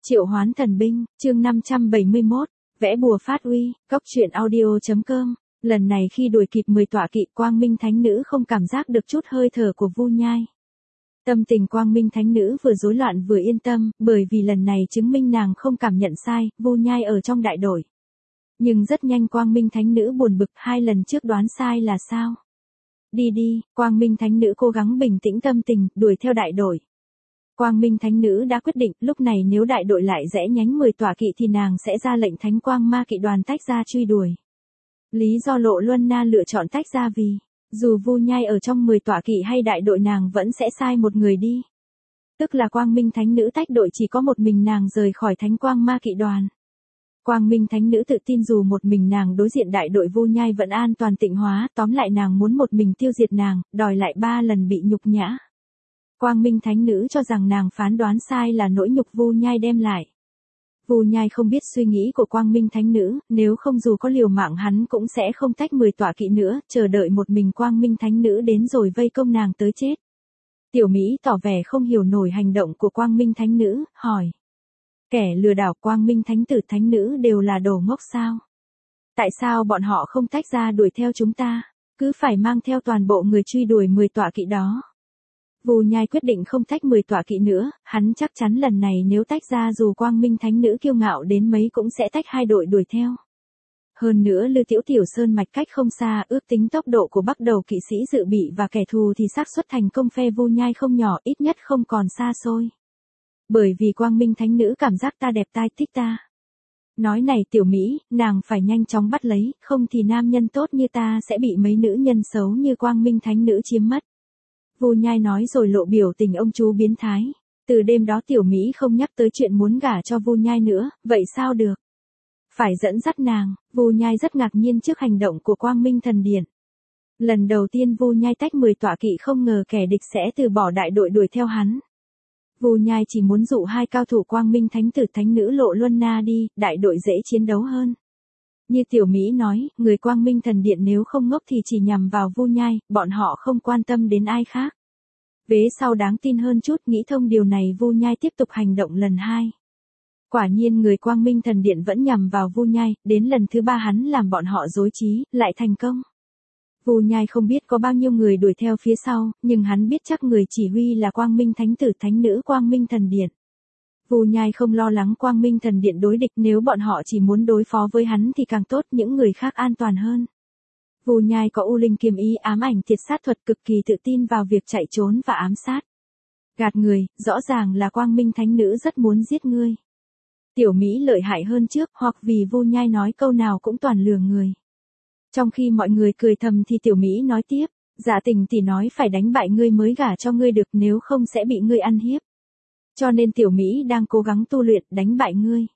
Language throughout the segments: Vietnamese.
Triệu hoán thần binh, chương 571, vẽ bùa phát uy, cốc truyện audio.com. Lần này khi đuổi kịp 10 tọa kỵ, Quang Minh Thánh Nữ không cảm giác được chút hơi thở của Vu Nhai. Tâm tình Quang Minh Thánh Nữ vừa rối loạn vừa yên tâm, bởi vì lần này chứng minh nàng không cảm nhận sai, Vu Nhai ở trong đại đội. Nhưng rất nhanh Quang Minh Thánh Nữ buồn bực, 2 lần trước đoán sai là sao? Đi, Quang Minh Thánh Nữ cố gắng bình tĩnh tâm tình, đuổi theo đại đội. Quang Minh Thánh Nữ đã quyết định, lúc này nếu đại đội lại rẽ nhánh 10 tọa kỵ thì nàng sẽ ra lệnh Thánh Quang Ma Kỵ đoàn tách ra truy đuổi. Lý do Lộ Luân Na lựa chọn tách ra vì, dù Vu Nhai ở trong 10 tọa kỵ hay đại đội nàng vẫn sẽ sai một người đi. Tức là Quang Minh Thánh Nữ tách đội chỉ có một mình nàng rời khỏi Thánh Quang Ma Kỵ đoàn. Quang Minh Thánh Nữ tự tin dù một mình nàng đối diện đại đội Vu Nhai vẫn an toàn tịnh hóa, tóm lại nàng muốn một mình tiêu diệt nàng, đòi lại 3 lần bị nhục nhã. Quang Minh Thánh Nữ cho rằng nàng phán đoán sai là nỗi nhục Vu Nhai đem lại. Vu Nhai không biết suy nghĩ của Quang Minh Thánh Nữ, nếu không dù có liều mạng hắn cũng sẽ không tách 10 tọa kỵ nữa, chờ đợi một mình Quang Minh Thánh Nữ đến rồi vây công nàng tới chết. Tiểu Mỹ tỏ vẻ không hiểu nổi hành động của Quang Minh Thánh Nữ, hỏi. Kẻ lừa đảo Quang Minh Thánh Tử Thánh Nữ đều là đồ ngốc sao? Tại sao bọn họ không tách ra đuổi theo chúng ta, cứ phải mang theo toàn bộ người truy đuổi 10 tọa kỵ đó? Vu Nhai quyết định không tách 10 tọa kỵ nữa, hắn chắc chắn lần này nếu tách ra dù Quang Minh Thánh Nữ kiêu ngạo đến mấy cũng sẽ tách 2 đội đuổi theo. Hơn nữa Lư Tiểu Sơn mạch cách không xa, ước tính tốc độ của Bắc Đầu kỵ sĩ dự bị và kẻ thù thì xác suất thành công phe Vu Nhai không nhỏ, ít nhất không còn xa xôi. Bởi vì Quang Minh Thánh Nữ cảm giác ta đẹp tai thích ta. Nói này Tiểu Mỹ, nàng phải nhanh chóng bắt lấy, không thì nam nhân tốt như ta sẽ bị mấy nữ nhân xấu như Quang Minh Thánh Nữ chiếm mất. Vu Nhai nói rồi lộ biểu tình ông chú biến thái. Từ đêm đó Tiểu Mỹ không nhắc tới chuyện muốn gả cho Vu Nhai nữa, vậy sao được? Phải dẫn dắt nàng. Vu Nhai rất ngạc nhiên trước hành động của Quang Minh Thần Điện. Lần đầu tiên Vu Nhai tách 10 tọa kỵ không ngờ kẻ địch sẽ từ bỏ đại đội đuổi theo hắn. Vu Nhai chỉ muốn dụ 2 cao thủ Quang Minh Thánh Tử Thánh Nữ Lộ Luân Na đi, đại đội dễ chiến đấu hơn. Như Tiểu Mỹ nói, người Quang Minh Thần Điện nếu không ngốc thì chỉ nhằm vào Vu Nhai, bọn họ không quan tâm đến ai khác. Vế sau đáng tin hơn chút, nghĩ thông điều này Vu Nhai tiếp tục hành động lần 2. Quả nhiên người Quang Minh Thần Điện vẫn nhằm vào Vu Nhai, đến lần thứ 3 hắn làm bọn họ rối trí, lại thành công. Vu Nhai không biết có bao nhiêu người đuổi theo phía sau, nhưng hắn biết chắc người chỉ huy là Quang Minh Thánh Tử Thánh Nữ Quang Minh Thần Điện. Vu Nhai không lo lắng Quang Minh Thần Điện đối địch, nếu bọn họ chỉ muốn đối phó với hắn thì càng tốt, những người khác an toàn hơn. Vu Nhai có U Linh Kiếm Ý ám ảnh thiệt sát thuật, cực kỳ tự tin vào việc chạy trốn và ám sát. Gạt người, rõ ràng là Quang Minh Thánh Nữ rất muốn giết ngươi. Tiểu Mỹ lợi hại hơn trước, hoặc vì Vu Nhai nói câu nào cũng toàn lừa người. Trong khi mọi người cười thầm thì Tiểu Mỹ nói tiếp, Dạ Tình tỷ nói phải đánh bại ngươi mới gả cho ngươi được, nếu không sẽ bị ngươi ăn hiếp. Cho nên Tiểu Mỹ đang cố gắng tu luyện đánh bại ngươi.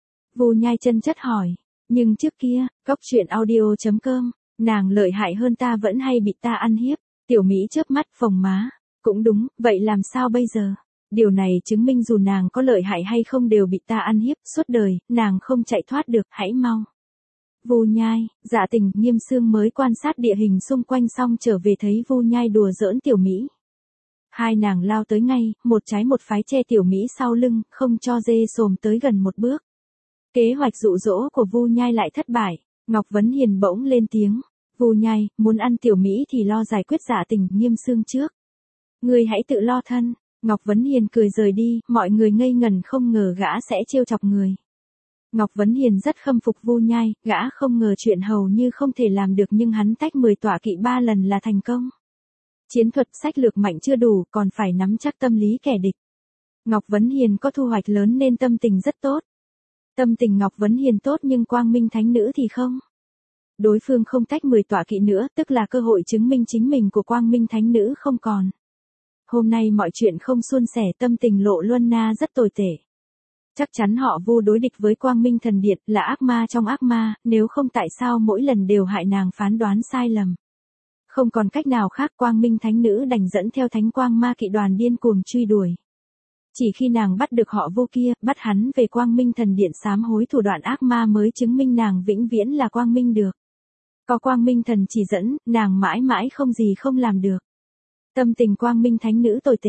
Vu Nhai chân chất hỏi, nhưng trước kia, cốc truyện audio.com, nàng lợi hại hơn ta vẫn hay bị ta ăn hiếp. Tiểu Mỹ chớp mắt phồng má, cũng đúng, vậy làm sao bây giờ? Điều này chứng minh dù nàng có lợi hại hay không đều bị ta ăn hiếp suốt đời, nàng không chạy thoát được, hãy mau. Vu Nhai, Dạ Tình, Nghiêm Sương mới quan sát địa hình xung quanh xong trở về thấy Vu Nhai đùa giỡn Tiểu Mỹ. 2 nàng lao tới ngay, một trái một phái che Tiểu Mỹ sau lưng, không cho dê xồm tới gần một bước. Kế hoạch dụ dỗ của Vu Nhai lại thất bại. Ngọc Vấn Hiền bỗng lên tiếng, Vu Nhai, muốn ăn Tiểu Mỹ thì lo giải quyết Dạ Tình, Nghiêm Sương trước. Ngươi hãy tự lo thân. Ngọc Vấn Hiền cười rời đi, mọi người ngây ngẩn không ngờ gã sẽ trêu chọc người. Ngọc Vấn Hiền rất khâm phục Vu Nhai, gã không ngờ chuyện hầu như không thể làm được nhưng hắn tách 10 tọa kỵ 3 lần là thành công. Chiến thuật sách lược mạnh chưa đủ, còn phải nắm chắc tâm lý kẻ địch. Ngọc Vấn Hiền có thu hoạch lớn nên tâm tình rất tốt. Tâm tình Ngọc Vấn Hiền tốt nhưng Quang Minh Thánh Nữ thì không. Đối phương không tách 10 tọa kỵ nữa, tức là cơ hội chứng minh chính mình của Quang Minh Thánh Nữ không còn. Hôm nay mọi chuyện không suôn sẻ, tâm tình Lộ Luân Na rất tồi tệ. Chắc chắn họ Vu đối địch với Quang Minh Thần Điện, là ác ma trong ác ma, nếu không tại sao mỗi lần đều hại nàng phán đoán sai lầm. Không còn cách nào khác, Quang Minh Thánh Nữ đành dẫn theo Thánh Quang Ma Kỵ đoàn điên cuồng truy đuổi. Chỉ khi nàng bắt được họ Vu kia, bắt hắn về Quang Minh Thần Điện sám hối thủ đoạn ác ma mới chứng minh nàng vĩnh viễn là Quang Minh được. Có Quang Minh Thần chỉ dẫn, nàng mãi mãi không gì không làm được. Tâm tình Quang Minh Thánh Nữ tồi tệ.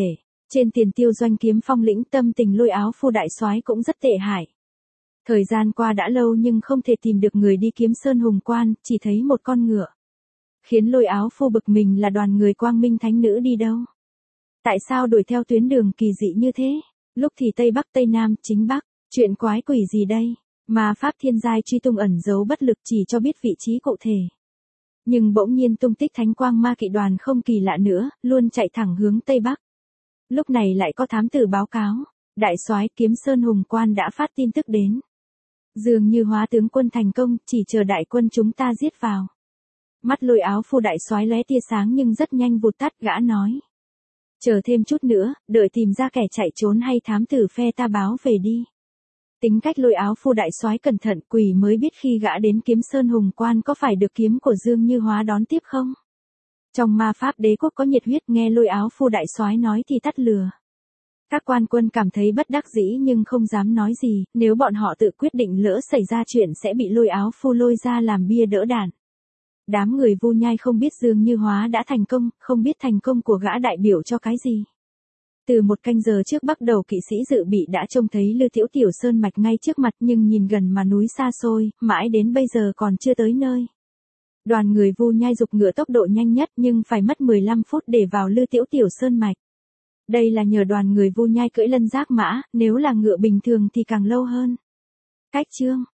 Trên tiền tiêu doanh kiếm phong lĩnh, tâm tình Lôi Áo Phu đại soái cũng rất tệ hại. Thời gian qua đã lâu nhưng không thể tìm được người đi kiếm Sơn Hùng Quan, chỉ thấy một con ngựa. Khiến Lôi Áo Phu bực mình là đoàn người Quang Minh Thánh Nữ đi đâu? Tại sao đuổi theo tuyến đường kỳ dị như thế? Lúc thì Tây Bắc Tây Nam, chính Bắc, chuyện quái quỷ gì đây? Mà Pháp thiên giai truy tung ẩn giấu bất lực chỉ cho biết vị trí cụ thể. Nhưng bỗng nhiên tung tích Thánh Quang Ma Kỵ đoàn không kỳ lạ nữa, luôn chạy thẳng hướng Tây Bắc. Lúc này lại có thám tử báo cáo, đại soái kiếm Sơn Hùng Quan đã phát tin tức đến. Dường như Hóa tướng quân thành công, chỉ chờ đại quân chúng ta giết vào. Mắt Lôi Áo Phu đại soái lóe tia sáng nhưng rất nhanh vụt tắt, gã nói. Chờ thêm chút nữa, đợi tìm ra kẻ chạy trốn hay thám tử phe ta báo về đi. Tính cách Lôi Áo Phu đại soái cẩn thận, quỷ mới biết khi gã đến kiếm Sơn Hùng Quan có phải được kiếm của Dương Như Hóa đón tiếp không. Trong ma pháp đế quốc có nhiệt huyết, nghe Lôi Áo Phu đại soái nói thì tắt lừa. Các quan quân cảm thấy bất đắc dĩ nhưng không dám nói gì, nếu bọn họ tự quyết định lỡ xảy ra chuyện sẽ bị Lôi Áo Phu lôi ra làm bia đỡ đạn. Đám người Vu Nhai không biết Dương Như Hóa đã thành công, không biết thành công của gã đại biểu cho cái gì. Từ một canh giờ trước bắt đầu kỵ sĩ dự bị đã trông thấy Lư Tiểu Tiểu Sơn mạch ngay trước mặt nhưng nhìn gần mà núi xa xôi, mãi đến bây giờ còn chưa tới nơi. Đoàn người Vu Nhai giục ngựa tốc độ nhanh nhất nhưng phải mất 15 phút để vào Lư Tiểu Tiểu Sơn mạch. Đây là nhờ đoàn người Vu Nhai cưỡi lân giác mã, nếu là ngựa bình thường thì càng lâu hơn. Cách chương